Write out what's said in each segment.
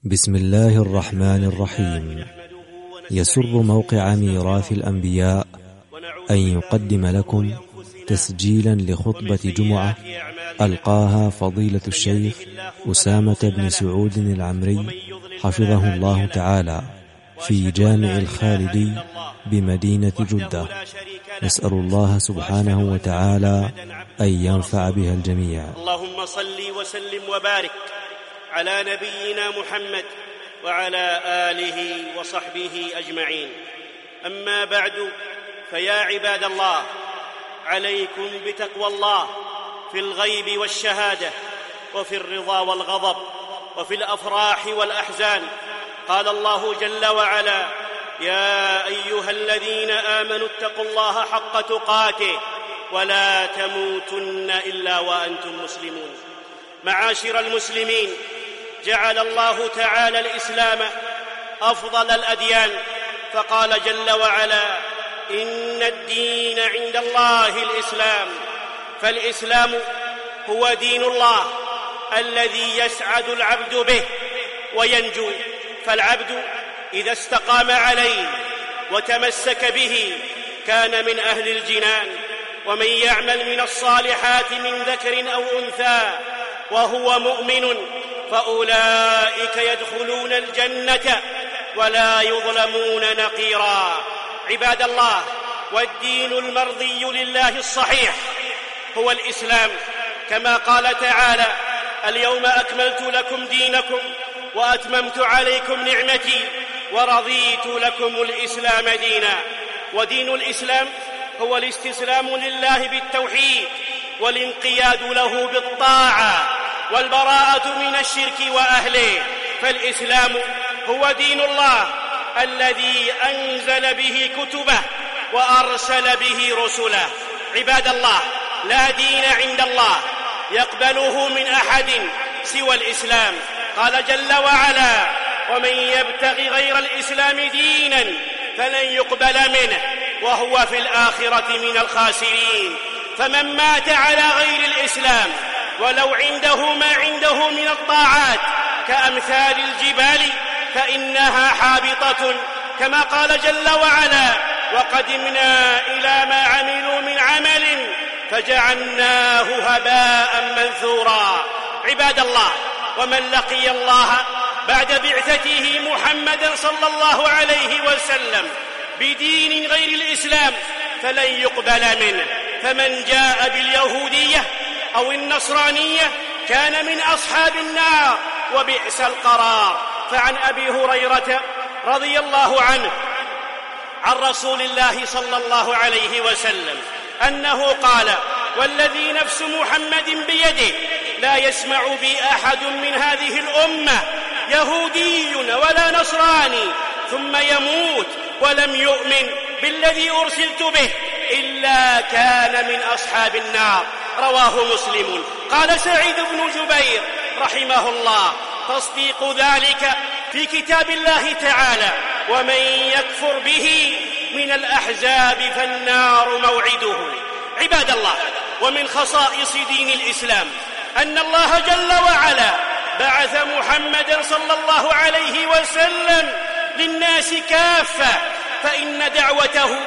بسم الله الرحمن الرحيم. يسر موقع ميراث الأنبياء أن يقدم لكم تسجيلا لخطبة جمعة ألقاها فضيلة الشيخ أسامة بن سعود العمري حفظه الله تعالى في جامع الخالدي بمدينة جدة. نسأل الله سبحانه وتعالى أن ينفع بها الجميع. اللهم صل وسلم وبارك على نبينا محمد وعلى آله وصحبه أجمعين. أما بعد، فيا عباد الله، عليكم بتقوى الله في الغيب والشهادة، وفي الرضا والغضب، وفي الأفراح والأحزان. قال الله جل وعلا: يا أيها الذين آمنوا اتقوا الله حق تقاته ولا تموتن إلا وأنتم مسلمون. معاشر المسلمين، جعل الله تعالى الإسلام أفضل الأديان، فقال جل وعلا: إن الدين عند الله الإسلام. فالإسلام هو دين الله الذي يسعد العبد به وينجو. فالعبد إذا استقام عليه وتمسك به كان من أهل الجنان. ومن يعمل من الصالحات من ذكر أو أنثى وهو مؤمن فأولئك يدخلون الجنة ولا يظلمون نقيرا. عباد الله، والدين المرضي لله الصحيح هو الإسلام، كما قال تعالى: اليوم أكملت لكم دينكم وأتممت عليكم نعمتي ورضيت لكم الإسلام دينا. ودين الإسلام هو الاستسلام لله بالتوحيد والانقياد له بالطاعة والبراءة من الشرك وأهله. فالإسلام هو دين الله الذي أنزل به كتبه وأرسل به رسله. عباد الله، لا دين عند الله يقبله من أحد سوى الإسلام. قال جل وعلا: ومن يبتغ غير الإسلام دينا فلن يقبل منه وهو في الآخرة من الخاسرين. فمن مات على غير الإسلام ولو عنده ما عنده من الطاعات كأمثال الجبال فإنها حابطة، كما قال جل وعلا: وقدمنا إلى ما عملوا من عمل فجعلناه هباء منثورا. عباد الله، ومن لقي الله بعد بعثته محمدا صلى الله عليه وسلم بدين غير الإسلام فلن يقبل منه. فمن جاء باليهودية أو النصرانية كان من أصحاب النار وبئس القرار. فعن أبي هريرة رضي الله عنه عن رسول الله صلى الله عليه وسلم أنه قال: والذي نفس محمد بيده لا يسمع بي أحد من هذه الأمة يهودي ولا نصراني ثم يموت ولم يؤمن بالذي أرسلت به إلا كان من أصحاب النار. رواه مسلم. قال سعيد بن جبير رحمه الله: تصديق ذلك في كتاب الله تعالى: ومن يكفر به من الأحزاب فالنار موعده. عباد الله، ومن خصائص دين الإسلام أن الله جل وعلا بعث محمدا صلى الله عليه وسلم للناس كافة، فإن دعوته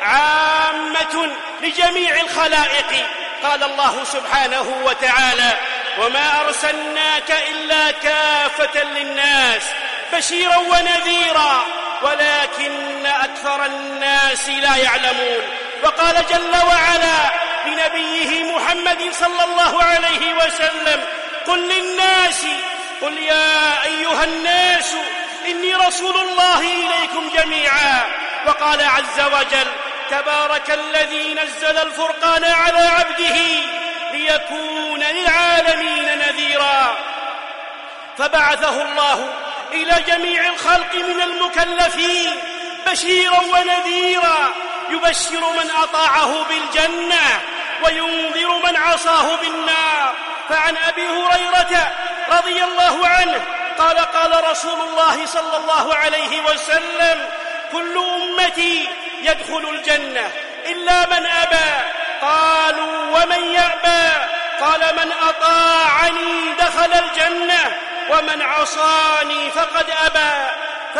عامة لجميع الخلائق. قال الله سبحانه وتعالى: وما أرسلناك إلا كافة للناس بشيرا ونذيرا ولكن أكثر الناس لا يعلمون. وقال جل وعلا لنبيه محمد صلى الله عليه وسلم: قل للناس، قل يا أيها الناس إني رسول الله إليكم جميعا. وقال عز وجل: تبارك الذي نزل الفرقان على عبده ليكون للعالمين نذيرا. فبعثه الله إلى جميع الخلق من المكلفين بشيرا ونذيرا، يبشر من أطاعه بالجنة وينذر من عصاه بالنار. فعن أبي هريرة رضي الله عنه قال: قال رسول الله صلى الله عليه وسلم: كل أمتي يدخل الجنة إلا من أبى. قالوا: ومن يأبى؟ قال: من أطاعني دخل الجنة ومن عصاني فقد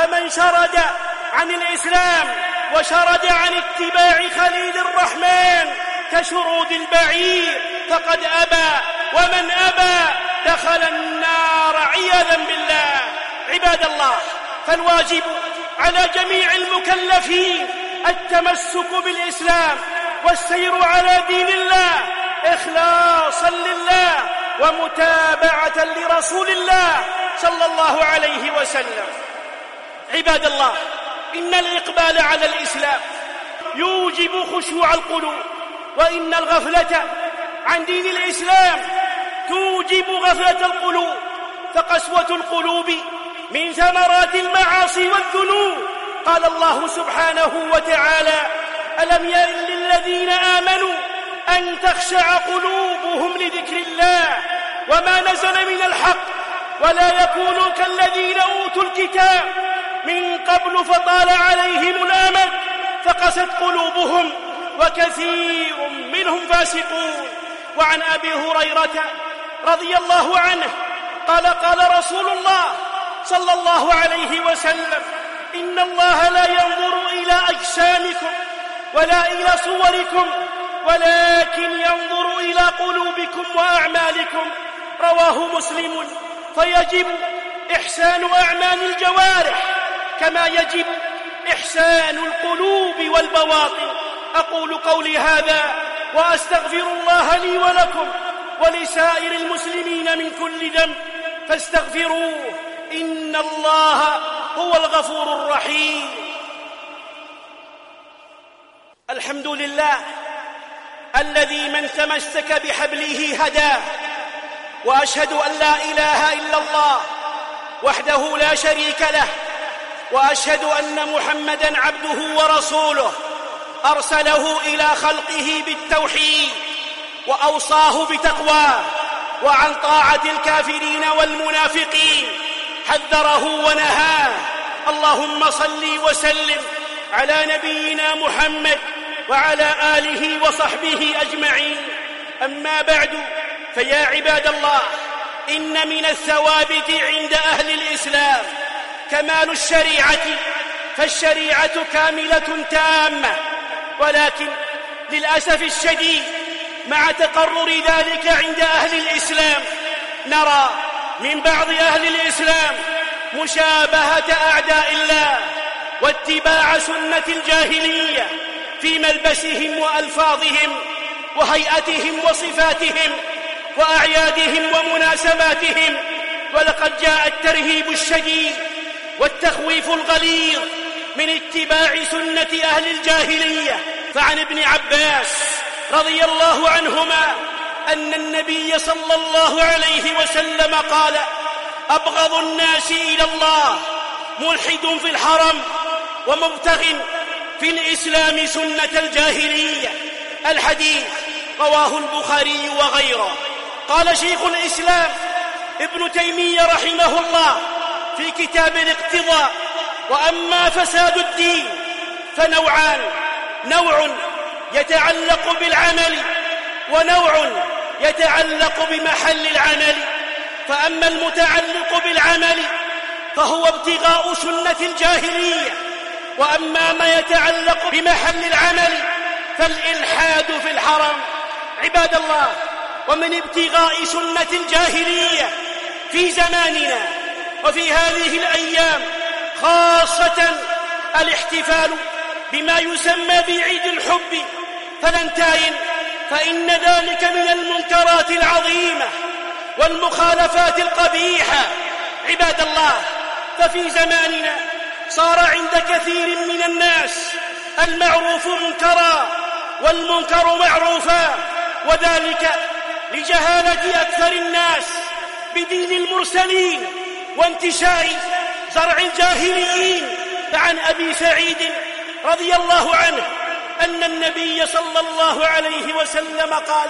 فمن شرد عن الإسلام وشرد عن اتباع خليل الرحمن كشرود البعير فقد أبى، ومن أبى دخل النار عياذا بالله. عباد الله، فالواجب على جميع المكلفين التمسك بالإسلام والسير على دين الله إخلاصا لله ومتابعة لرسول الله صلى الله عليه وسلم. عباد الله، إن الإقبال على الإسلام يوجب خشوع القلوب، وإن الغفلة عن دين الإسلام توجب غفلة القلوب، فقسوة القلوب من ثمرات المعاصي والذنوب. قال الله سبحانه وتعالى: ألم يئن للذين آمنوا أن تخشع قلوبهم لذكر الله وما نزل من الحق ولا يكونوا كالذين أوتوا الكتاب من قبل فطال عليهم الأمد فقست قلوبهم وكثير منهم فاسقون. وعن أبي هريرة رضي الله عنه قال: قال رسول الله صلى الله عليه وسلم: إن الله لا ينظر إلى أجسامكم ولا إلى صوركم ولكن ينظر إلى قلوبكم وأعمالكم. رواه مسلم. فيجب إحسان أعمال الجوارح كما يجب إحسان القلوب والبواطن. أقول قولي هذا وأستغفر الله لي ولكم ولسائر المسلمين من كل ذنب فاستغفروه إن الله هو الغفور الرحيم. الحمد لله الذي من تمسك بحبله هداه، وأشهد أن لا إله إلا الله وحده لا شريك له، وأشهد أن محمدًا عبده ورسوله أرسله إلى خلقه بالتوحيد وأوصاه بتقواه، وعن طاعة الكافرين والمنافقين حذره ونهاه. اللهم صل وسلم على نبينا محمد وعلى آله وصحبه أجمعين. أما بعد، فيا عباد الله، إن من الثوابت عند أهل الإسلام كمال الشريعة، فالشريعة كاملة تامة، ولكن للأسف الشديد مع تقرر ذلك عند أهل الإسلام نرى من بعض أهل الإسلام مشابهة أعداء الله واتباع سنة الجاهلية في ملبسهم وألفاظهم وهيئتهم وصفاتهم وأعيادهم ومناسباتهم. ولقد جاء الترهيب الشديد والتخويف الغليظ من اتباع سنة أهل الجاهلية. فعن ابن عباس رضي الله عنهما أن النبي صلى الله عليه وسلم قال: أبغض الناس إلى الله ملحد في الحرم ومبتغ في الإسلام سنة الجاهلية. الحديث رواه البخاري وغيره. قال شيخ الإسلام ابن تيمية رحمه الله في كتاب الاقتضاء: وأما فساد الدين فنوعان: نوع يتعلق بالعمل، ونوع يتعلق بمحل العمل. فأما المتعلق بالعمل فهو ابتغاء سنة الجاهلية، وأما ما يتعلق بمحل العمل فالإلحاد في الحرم. عباد الله، ومن ابتغاء سنة الجاهلية في زماننا وفي هذه الأيام خاصة الاحتفال بما يسمى بعيد الحب فالنتاين، فإن ذلك من المنكرات العظيمة والمخالفات القبيحة. عباد الله، ففي زماننا صار عند كثير من الناس المعروف منكرا والمنكر معروفا، وذلك لجهالة أكثر الناس بدين المرسلين وانتشار زرع الجاهليين. فعن أبي سعيد رضي الله عنه أن النبي صلى الله عليه وسلم قال: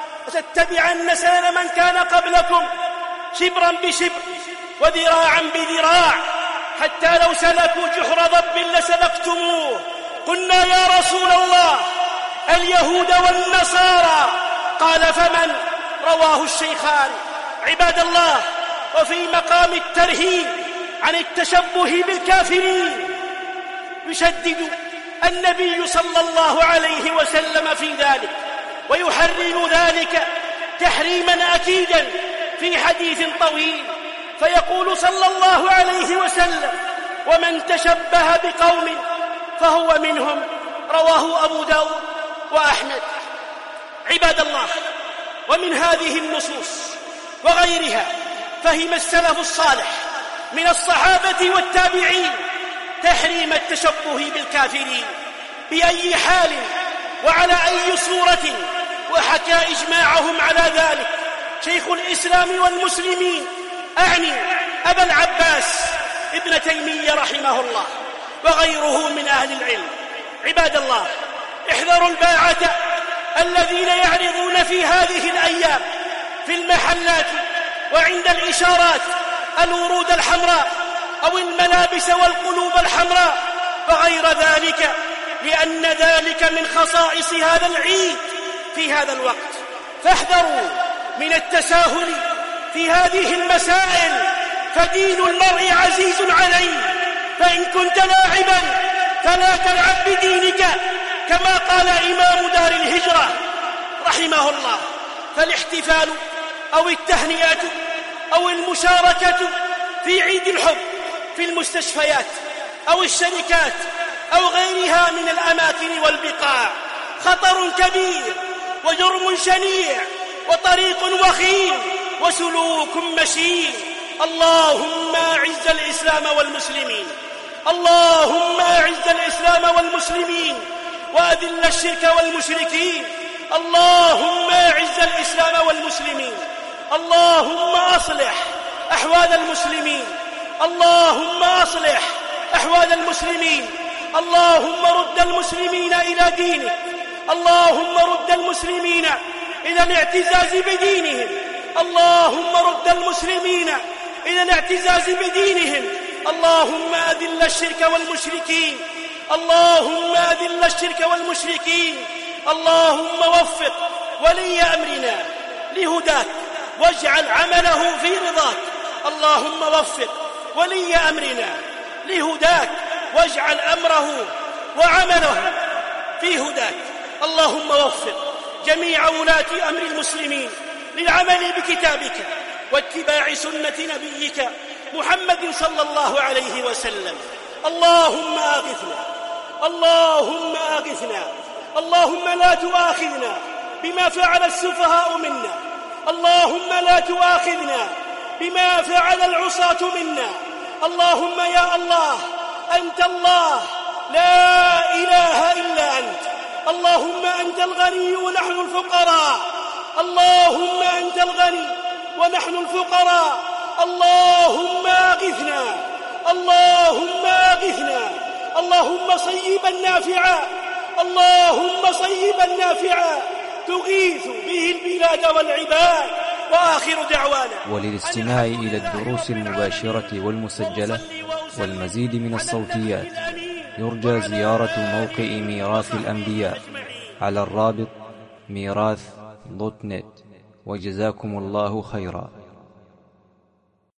لتتبعن سنن من كان قبلكم شبرا بشبر وذراعا بذراع حتى لو سلكوا جحر ضب لسلكتموه. قلنا: يا رسول الله، اليهود والنصارى؟ قال: فمن؟ رواه الشيخان. عباد الله، وفي مقام الترهيب عن التشبه بالكافرين. يشدد النبي صلى الله عليه وسلم في ذلك، ويحرم ذلك تحريما أكيدا في حديث طويل، فيقول صلى الله عليه وسلم: ومن تشبه بقوم فهو منهم. رواه أبو داود وأحمد. عباد الله، ومن هذه النصوص وغيرها فهم السلف الصالح من الصحابة والتابعين تحريم التشبه بالكافرين بأي حال وعلى أي صورة، وحكى إجماعهم على ذلك شيخ الإسلام والمسلمين، أعني أبا العباس ابن تيمية رحمه الله وغيره من أهل العلم. عباد الله، احذروا الباعة الذين يعرضون في هذه الأيام في المحلات وعند الإشارات الورود الحمراء أو الملابس والقلوب الحمراء وغير ذلك، لأن ذلك من خصائص هذا العيد في هذا الوقت. فاحذروا من التساهل في هذه المسائل، فدين المرء عزيز عليه، فإن كنت لاعبا فلا تلعب بدينك، كما قال إمام دار الهجرة رحمه الله. فالاحتفال أو التهنئة أو المشاركة في عيد الحب في المستشفيات أو الشركات أو غيرها من الأماكن والبقاع خطر كبير وجرم شنيع وطريق وخيم وسلوك مشين. اللهم أعز الإسلام والمسلمين، اللهم أعز الإسلام والمسلمين وأذل الشرك والمشركين. اللهم أعز الإسلام والمسلمين، اللهم أصلح أحوال المسلمين، اللهم أصلح أحوال المسلمين. اللهم رد المسلمين إلى دينك، اللهم رد المسلمين إلى الاعتزاز بدينهم، اللهم رد المسلمين إلى الاعتزاز بدينهم. اللهم أذل الشرك والمشركين، اللهم أذل الشرك والمشركين. اللهم وفق ولي أمرنا لهداك واجعل عمله في رضاك. اللهم وفق ولي أمرنا لهداك واجعل أمره وعمله في هداك. اللهم وفق جميع ولاة أمر المسلمين للعمل بكتابك واتباع سنة نبيك محمد صلى الله عليه وسلم. اللهم أغثنا، اللهم أغثنا، اللهم لا تؤاخذنا بما فعل السفهاء منا، اللهم لا تؤاخذنا بما فعل العصاة منا. اللهم يا الله أنت الله لا إله إلا أنت، اللهم أنت الغني ونحن الفقراء، اللهم أنت الغني ونحن الفقراء. اللهم أغثنا، اللهم أغثنا، اللهم صيبا نافعا، اللهم صيبا نافعا تغيث به البلاد والعباد. وآخر دعوانا. وللاستماع إلى الدروس المباشرة والمسجلة والمزيد من الصوتيات يرجى زيارة موقع ميراث الأنبياء على الرابط ميراث.net. وجزاكم الله خيرا.